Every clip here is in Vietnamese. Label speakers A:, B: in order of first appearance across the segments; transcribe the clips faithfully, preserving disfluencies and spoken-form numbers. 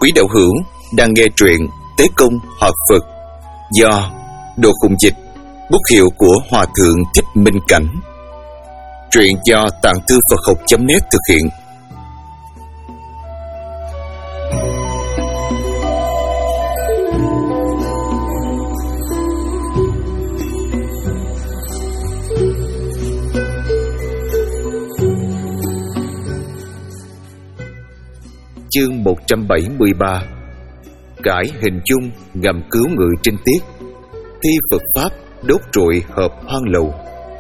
A: Quý đạo hữu đang nghe truyện Tế Công Hợp Phật do Đồ Khùng Dịch, bút hiệu của Hòa Thượng Thích Minh Cảnh. Truyện do Tạng Thư Phật Học chấm net thực hiện. Chương một trăm bảy mươi ba. Cải hình dung ngầm cứu người trinh tiết, thi Phật Pháp đốt trụi hợp hoang lầu.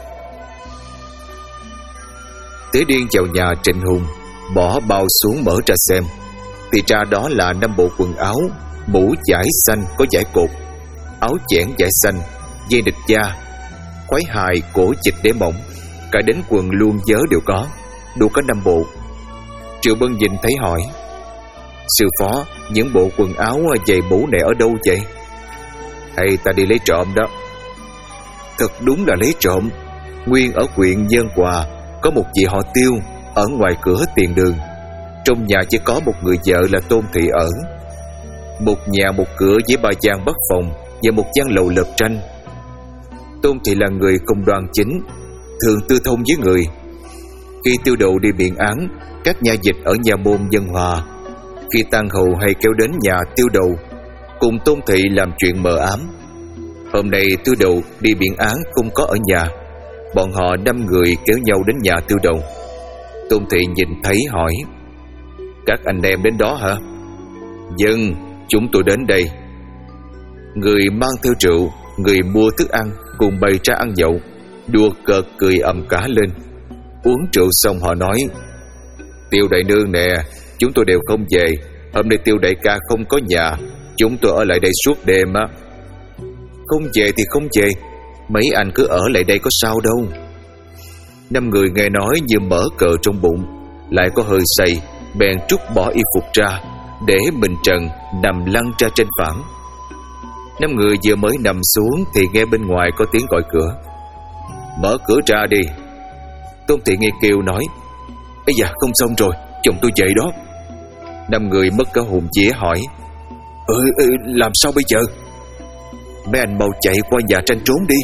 A: Tế Điên vào nhà Trịnh Hùng, bỏ bao xuống mở ra xem. Thì ra đó là năm bộ quần áo, mũ vải xanh có vải cột, áo chẽn vải xanh, dây địch da, khoái hài cổ chịch để mỏng, cả đến quần luôn vớ đều có, đủ có năm bộ. Triệu Bân nhìn thấy hỏi: Sư phó, những bộ quần áo giày mũ này ở đâu vậy? Hay ta đi lấy trộm đó? Thật đúng là lấy trộm. Nguyên ở huyện Nhân Hòa có một chị họ Tiêu ở ngoài cửa tiền đường. Trong nhà chỉ có một người vợ là Tôn Thị ở. Một nhà một cửa với ba gian bắc phòng và một gian lầu lợp tranh. Tôn Thị là người không đoan chính, thường tư thông với người. Khi Tiêu Đầu đi biện án, các nhà dịch ở nhà môn Nhân Hòa, khi tang hầu hay kéo đến nhà Tiêu Đầu cùng Tôn Thị làm chuyện mờ ám. Hôm nay Tiêu Đầu đi biện án không có ở nhà, bọn họ năm người kéo nhau đến nhà Tiêu Đầu. Tôn Thị nhìn thấy hỏi: Các anh em đến đó hả? Vâng, chúng tôi đến đây. Người mang theo rượu, người mua thức ăn, cùng bày ra ăn nhậu, đùa cợt cười ầm cả lên. Uống rượu xong họ nói: Tiêu đại nương nè, chúng tôi đều không về. Hôm nay Tiêu đại ca không có nhà, chúng tôi ở lại đây suốt đêm á. Không về thì không về, mấy anh cứ ở lại đây có sao đâu. Năm người nghe nói như mở cờ trong bụng, lại có hơi say, bèn trút bỏ y phục ra, để mình trần nằm lăn ra trên phản. Năm người vừa mới nằm xuống thì nghe bên ngoài có tiếng gọi cửa. Mở cửa ra đi. Tôn Thị nghe kêu nói: Ây da, không xong rồi, chồng tôi về đó. Năm người mất cả hồn vía hỏi: Ừ, ừ, làm sao bây giờ? Mấy anh mau chạy qua nhà tranh trốn đi.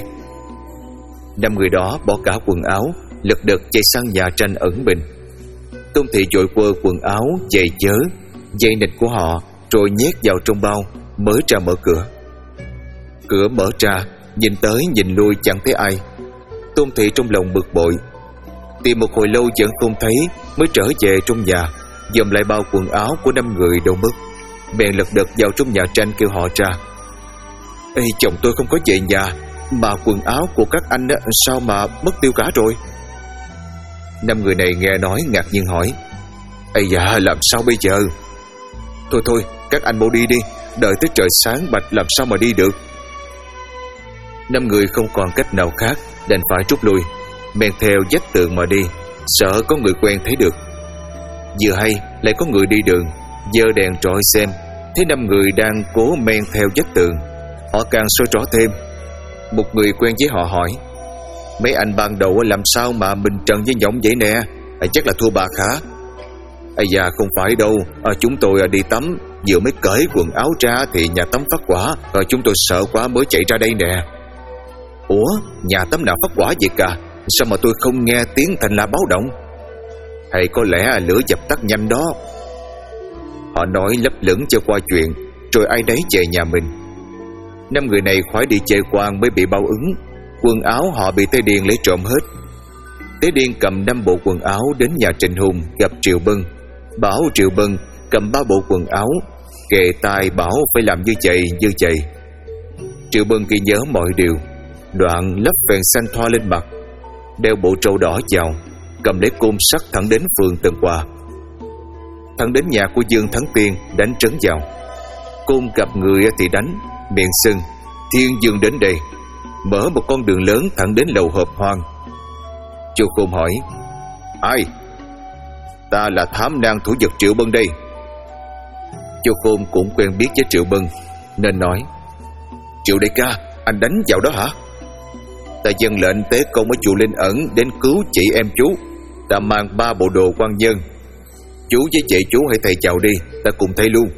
A: Năm người đó bỏ cả quần áo, lật đật chạy sang nhà tranh ẩn mình. Tôn Thị vội quơ quần áo, giày vớ, dây nịt của họ, rồi nhét vào trong bao, mới ra mở cửa. Cửa mở ra, nhìn tới nhìn lui chẳng thấy ai. Tôn Thị trong lòng bực bội, tìm một hồi lâu vẫn không thấy, mới trở về trong nhà, dòm lại bao quần áo của năm người đâu mất. Bèn lật đật vào trong nhà tranh kêu họ ra: Ê, chồng tôi không có về nhà, mà quần áo của các anh đó, sao mà mất tiêu cả rồi? Năm người này nghe nói ngạc nhiên hỏi: Ây da, làm sao bây giờ? Thôi thôi, các anh mau đi đi, đợi tới trời sáng bạch làm sao mà đi được. Năm người không còn cách nào khác, đành phải rút lui, men theo vách tường mà đi, sợ có người quen thấy được. Vừa hay lại có người đi đường, giơ đèn trọi xem, thấy năm người đang cố men theo vách tường. Họ càng soi rõ thêm. Một người quen với họ hỏi: Mấy anh ban đầu làm sao mà mình trần với nhõng vậy nè? À, chắc là thua bạc hả? Ây da, không phải đâu, à, chúng tôi đi tắm, vừa mới cởi quần áo ra thì nhà tắm phát hỏa, rồi chúng tôi sợ quá mới chạy ra đây nè. Ủa, nhà tắm nào phát hỏa vậy cả? Sao mà tôi không nghe tiếng thành la báo động? Hay có lẽ lửa dập tắt nhanh đó. Họ nói lấp lửng cho qua chuyện, rồi ai đấy về nhà mình. Năm người này khỏi đi chơi quan mới bị báo ứng. Quần áo họ bị Tế Điên lấy trộm hết. Tế Điên cầm năm bộ quần áo đến nhà Trịnh Hùng gặp Triệu Bân, bảo Triệu Bân cầm ba bộ quần áo, kề tai bảo phải làm như vậy như vậy. Triệu Bân ghi nhớ mọi điều, đoạn lấp phèn xanh thoa lên mặt, đeo bộ trâu đỏ vào, cầm lấy côn sắt thẳng đến phường Tân Hòa. Thẳng đến nhà của Dương Thắng Tiên đánh trấn vào. Côn gặp người thì đánh, miệng sưng: Thiên Dương đến đây. Mở một con đường lớn thẳng đến lầu hợp hoang. Chu Khôn hỏi: Ai? Ta là thám nang thủ vật Triệu Bân đây. Chu Khôn cũng quen biết với Triệu Bân, nên nói: Triệu đại ca, anh đánh vào đó hả? Ta dâng lệnh tế công ở chùa Linh Ẩn đến cứu chị em chú. Ta mang ba bộ đồ quan nhân. Chú với chị chú hãy thầy chào đi, ta cùng thay luôn.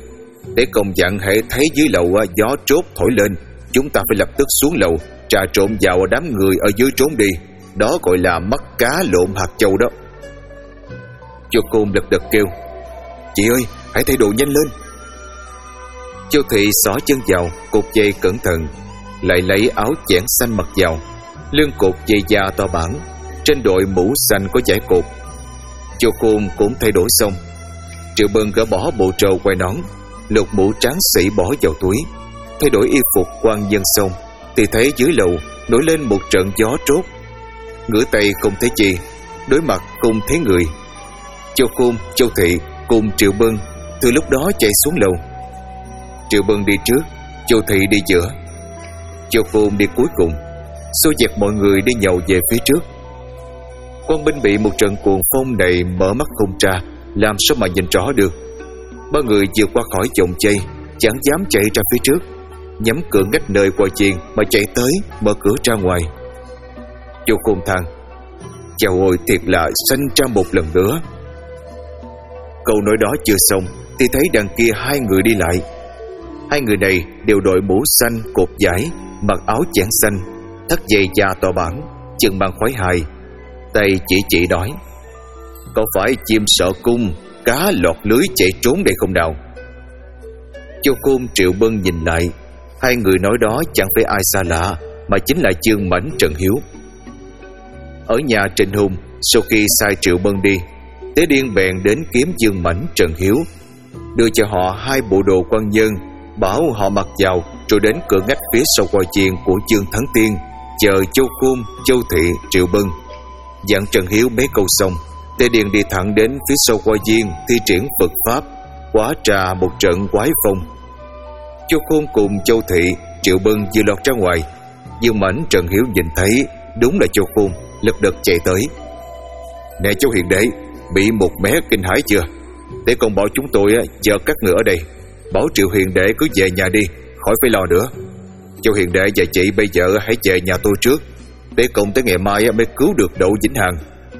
A: Để công dặn hễ thấy dưới lầu gió trốt thổi lên, chúng ta phải lập tức xuống lầu, trà trộn vào đám người ở dưới trốn đi. Đó gọi là mắt cá lộn hạt châu đó. Châu Khôn lật đật kêu: Chị ơi, hãy thay đồ nhanh lên. Châu Thị xỏ chân vào, cột dây cẩn thận, lại lấy áo chẽn xanh mặc vào. Lưng cột dây da to bản, trên đội mũ xanh có dải cột. Châu Khôn cũng thay đổi xong. Triệu Bân gỡ bỏ bộ trầu quai nón, lục mũ tráng sĩ bỏ vào túi, thay đổi y phục quan dân xong, thì thấy dưới lầu nổi lên một trận gió trốt. Ngửa tay không thấy chi, đối mặt không thấy người. Châu Khôn, Châu Thị cùng Triệu Bân từ lúc đó chạy xuống lầu. Triệu Bân đi trước, Châu Thị đi giữa, Châu Khôn đi cuối cùng, xô dẹp mọi người đi nhậu về phía trước. Quan binh bị một trận cuồng phong này mở mắt không ra, làm sao mà nhìn rõ được. Ba người vượt qua khỏi chồng chay, chẳng dám chạy ra phía trước, nhắm cửa ngách nơi qua chiên mà chạy tới mở cửa ra ngoài. Châu Khôn than: Chào ôi, thiệt là sanh ra một lần nữa. Câu nói đó chưa xong thì thấy đằng kia hai người đi lại. Hai người này đều đội mũ xanh cột dải, mặc áo chẽn xanh, thắt dây da to bản, chân mang khoái hài, tay chỉ chỉ nói: Có phải chim sợ cung, cá lọt lưới chạy trốn đây không nào? Châu Khôn, Triệu Bân nhìn lại, hai người nói đó chẳng phải ai xa lạ, mà chính là Dương Mãnh, Trần Hiếu. Ở nhà Trịnh Hùng, sau khi sai Triệu Bân đi, Tế Điên bèn đến kiếm Dương Mãnh, Trần Hiếu, đưa cho họ hai bộ đồ quan nhân, bảo họ mặc vào, rồi đến cửa ngách phía sau quầy chiên của Dương Thắng Tiên, chờ Châu Khôn, Châu Thị, Triệu Bân. Dặn Trần Hiếu mấy câu xong, Tế Điền đi thẳng đến phía sau quầy chiên thi triển Phật pháp, quá trà một trận quái phong. Châu Khôn cùng Châu Thị, Triệu Bân vừa lọt ra ngoài, Dương Mãnh, Trần Hiếu nhìn thấy đúng là Châu Khôn, lật đật chạy tới: Nè Châu Hiền Đệ, bị một mé kinh hãi chưa? Để con bảo chúng tôi chờ các người ở đây, bảo Triệu Hiền Đệ cứ về nhà đi, khỏi phải lo nữa. Châu Hiền Đệ và chị bây giờ hãy về nhà tôi trước, để cùng tới ngày mai mới cứu được Đỗ Vĩnh Hằng.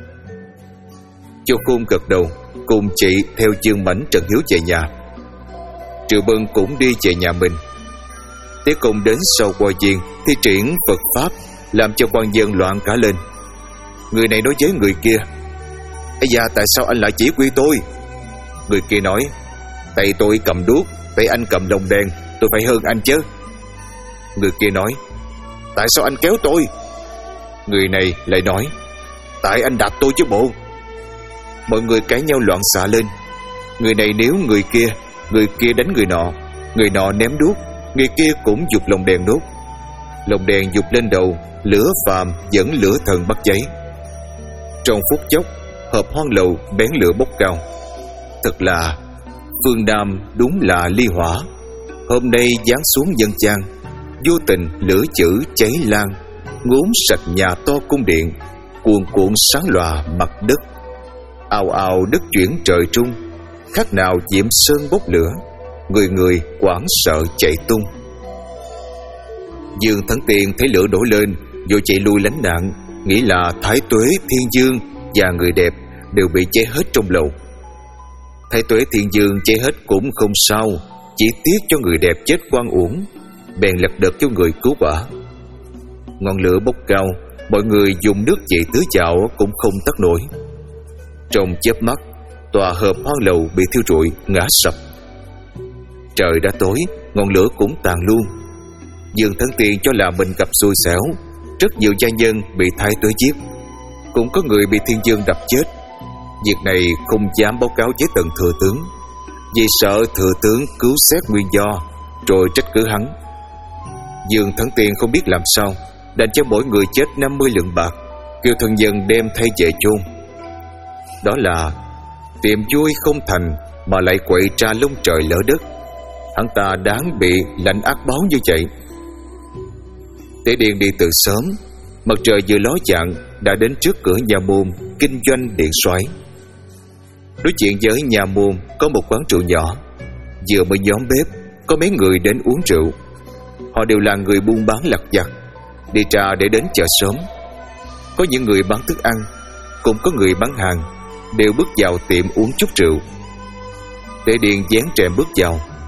A: Châu Khôn gật đầu, cùng chị theo Dương Mãnh, Trần Hiếu về nhà. Triệu Bân cũng đi về nhà mình. Tế Công đến sau quầy chiên thi triển Phật pháp, làm cho quan dân loạn cả lên. Người này nói với người kia: Ây da, tại sao anh lại chỉ quy tôi? Người kia nói: Tay tôi cầm đuốc, tay anh cầm lồng đèn, tôi phải hơn anh chứ. Người kia nói: Tại sao anh kéo tôi? Người này lại nói: Tại anh đạp tôi chứ bộ. Mọi người cãi nhau loạn xạ lên. Người này níu người kia, người kia đánh người nọ, người nọ ném đuốc, người kia cũng giục lồng đèn đốt. Lồng đèn giục lên đầu, lửa phàm dẫn lửa thần bắt cháy. Trong phút chốc, hộp hoang lầu bén lửa bốc cao. Thật là phương Nam đúng là ly hỏa. Hôm nay giáng xuống dân gian, vô tình lửa chữ cháy lan, ngốn sạch nhà to cung điện, cuồn cuộn sáng lòa mặt đất. Ào ào đất chuyển trời trung, khác nào diệm sơn bốc lửa, người người hoảng sợ chạy tung. Dương Thắng Tiên thấy lửa đổ lên, vội chạy lui lánh nạn, nghĩ là Thái Tuế, Thiên Dương và người đẹp đều bị cháy hết trong lầu. Thái Tuế, Thiên Dương cháy hết cũng không sao, chỉ tiếc cho người đẹp chết oan uổng, bèn lật đật cho người cứu vãn. Ngọn lửa bốc cao, mọi người dùng nước dậy tưới chảo cũng không tắt nổi. Trong chớp mắt, tòa hộp hoang lầu bị thiêu rụi ngã sập. Trời đã tối, ngọn lửa cũng tàn luôn. Dương Thắng Tiên cho là mình gặp xui xẻo, rất nhiều gia nhân bị Thái Tuế giết, cũng có người bị Thiên Dương đập chết. Việc này không dám báo cáo với tần thừa tướng, vì sợ thừa tướng cứu xét nguyên do rồi trách cứ hắn. Dương Thắng Tiên không biết làm sao, đành cho mỗi người chết năm mươi lượng bạc, kêu thân dân đem thay về chôn. Đó là tìm vui không thành mà lại quậy tra lông trời lỡ đất. Hắn ta đáng bị lãnh ác báo như vậy. Tế Điền đi từ sớm, mặt trời vừa ló dạng đã đến trước cửa nhà môn kinh doanh điện xoáy. Đối diện với nhà môn có một quán rượu nhỏ, vừa mới nhóm bếp có mấy người đến uống rượu. Họ đều là người buôn bán lặt vặt, đi ra để đến chợ sớm. Có những người bán thức ăn, cũng có người bán hàng, đều bước vào tiệm uống chút rượu. Tế Điền dán rèm bước vào.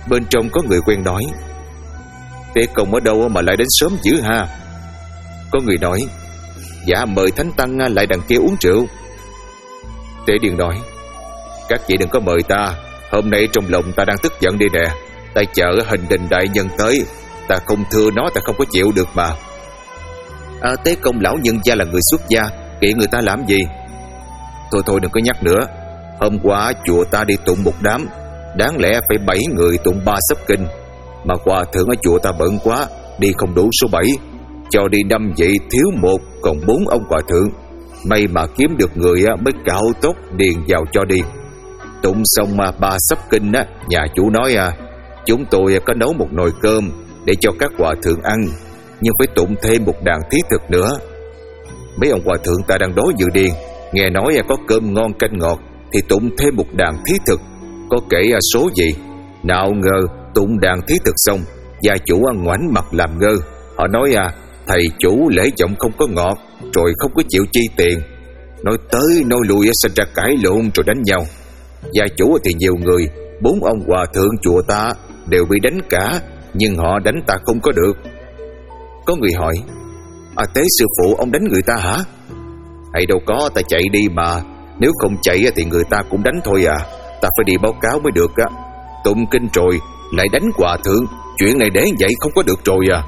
A: Bên trong có người quen nói: Tế Công ở đâu mà lại đến sớm dữ ha? Có người nói: Dạ mời Thánh Tăng lại đằng kia uống rượu. Tế Điền nói: Các vị đừng có mời ta, hôm nay trong lòng ta đang tức giận đi nè. Ta chờ Hình Đình đại nhân tới, ta không thưa nó ta không có chịu được mà. À, Tế Công lão nhân gia là người xuất gia, kiện người ta làm gì? Thôi thôi đừng có nhắc nữa. Hôm qua chùa ta đi tụng một đám, đáng lẽ phải bảy người tụng ba sấp kinh, mà hòa thượng ở chùa ta bận quá, đi không đủ số bảy, cho đi năm vị thiếu một, còn bốn ông hòa thượng. May mà kiếm được người mới cạo tóc điền vào cho đi. Tụng xong mà ba sấp kinh á, nhà chủ nói à, chúng tôi có nấu một nồi cơm để cho các hòa thượng ăn, nhưng phải tụng thêm một đàn thí thực nữa. Mấy ông hòa thượng ta đang đói dự điên, nghe nói có cơm ngon canh ngọt thì tụng thêm một đàn thí thực, có kể số gì. Nào ngờ tụng đàn thí thực xong, gia chủ ngoảnh mặt làm ngơ. Họ nói à, thầy chủ lễ giọng không có ngọt, rồi không có chịu chi tiền. Nói tới nói lui sinh ra cãi lộn rồi đánh nhau. Gia chủ thì nhiều người, bốn ông hòa thượng chùa ta đều bị đánh cả, nhưng họ đánh ta không có được. Có người hỏi: À Tế sư phụ ông đánh người ta hả? Hay đâu có, ta chạy đi mà. Nếu không chạy thì người ta cũng đánh thôi à. Ta phải đi báo cáo mới được á. Tụng kinh rồi lại đánh hòa thượng, chuyện này để vậy không có được rồi à.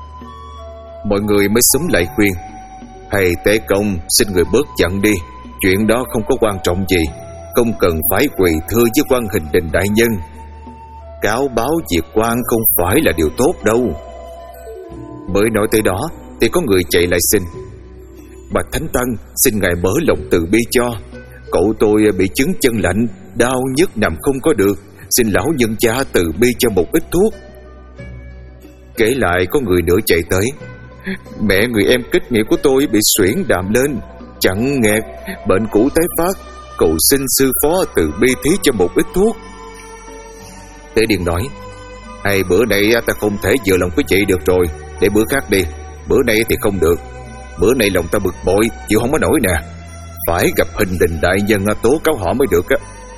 A: Mọi người mới xúm lại khuyên: Hay Tế Công xin người bớt giận đi, chuyện đó không có quan trọng gì, không cần phải quỳ thưa với quan Hình Đình đại nhân. Cáo báo việc quan không phải là điều tốt đâu. Mới nói tới đó thì có người chạy lại xin: Bạch Thánh Tăng, xin ngài mở lòng từ bi cho. Cậu tôi bị chứng chân lạnh, đau nhức nằm không có được, xin lão nhân gia từ bi cho một ít thuốc. Kể lại có người nữa chạy tới: Mẹ người em kết nghĩa của tôi bị suyễn đạm lên, chẳng nghẹt, bệnh cũ tái phát, cầu xin sư phó từ bi thí cho một ít thuốc. Tế Điền nói: Hay bữa nay ta không thể vừa lòng với chị được rồi, để bữa khác đi. Bữa nay thì không được. Bữa nay lòng ta bực bội, chịu không có nổi nè. Phải gặp Hình Đình đại nhân tố cáo họ mới được á.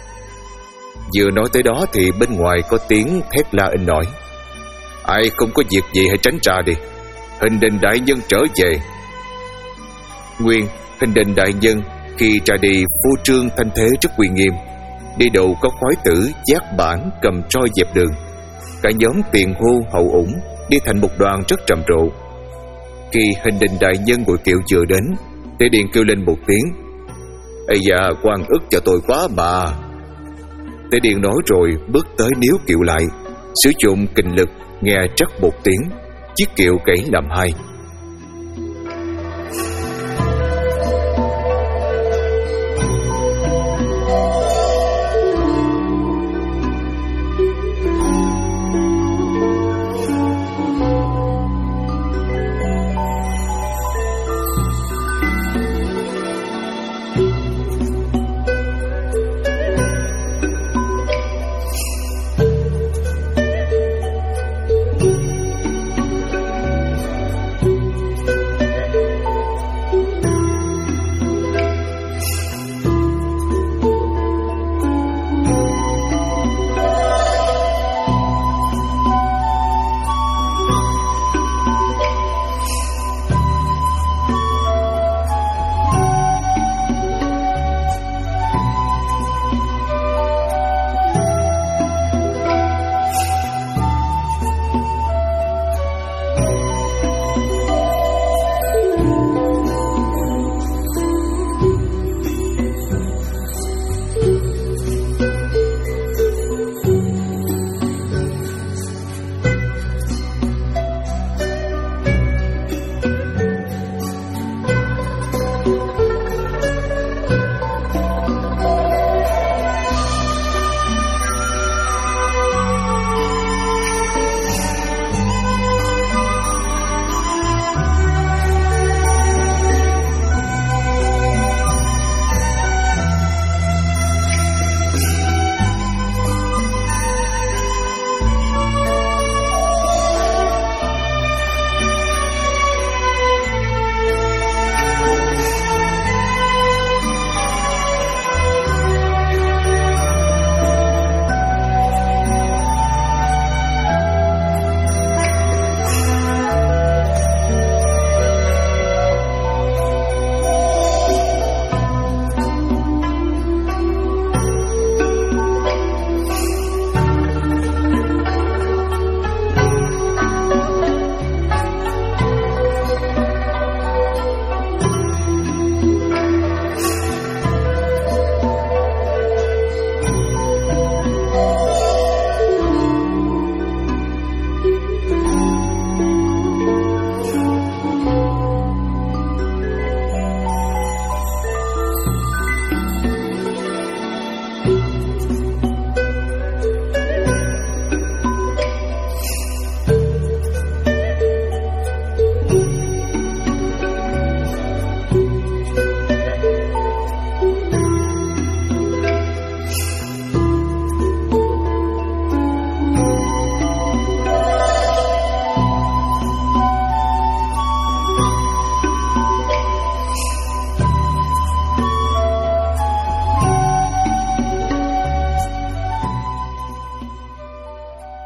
A: Vừa nói tới đó thì bên ngoài có tiếng thét la in nổi: Ai không có việc gì hãy tránh ra đi, Hình Đình đại nhân trở về. Nguyên Hình Đình đại nhân khi ra đi phô trương thanh thế rất uy nghiêm. Đi đầu có khoái tử giác bản cầm roi dẹp đường. Cả nhóm tiền hô hậu ủng đi thành một đoàn rất trầm rộ. Khi Hình Đình đại nhân ngồi kiệu vừa đến, Tế Điền kêu lên một tiếng: Ây da, quan ức cho tôi quá mà. Tế Điền nói rồi bước tới níu kiệu lại, sử dụng kình lực, nghe trắc một tiếng, chiếc kiệu gãy làm hai.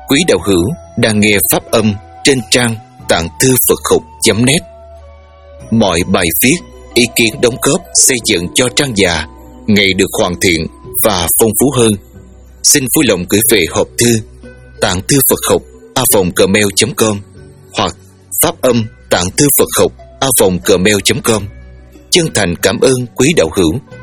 A: Quý đạo hữu đang nghe pháp âm trên trang tạng thư Phật học chấm net. Mọi bài viết, ý kiến đóng góp xây dựng cho trang già ngày được hoàn thiện và phong phú hơn. Xin vui lòng gửi về hộp thư tạng thư Phật học a vòng gmail chấm com hoặc pháp âm tạng thư Phật học a vòng gmail chấm com. Chân thành cảm ơn quý đạo hữu.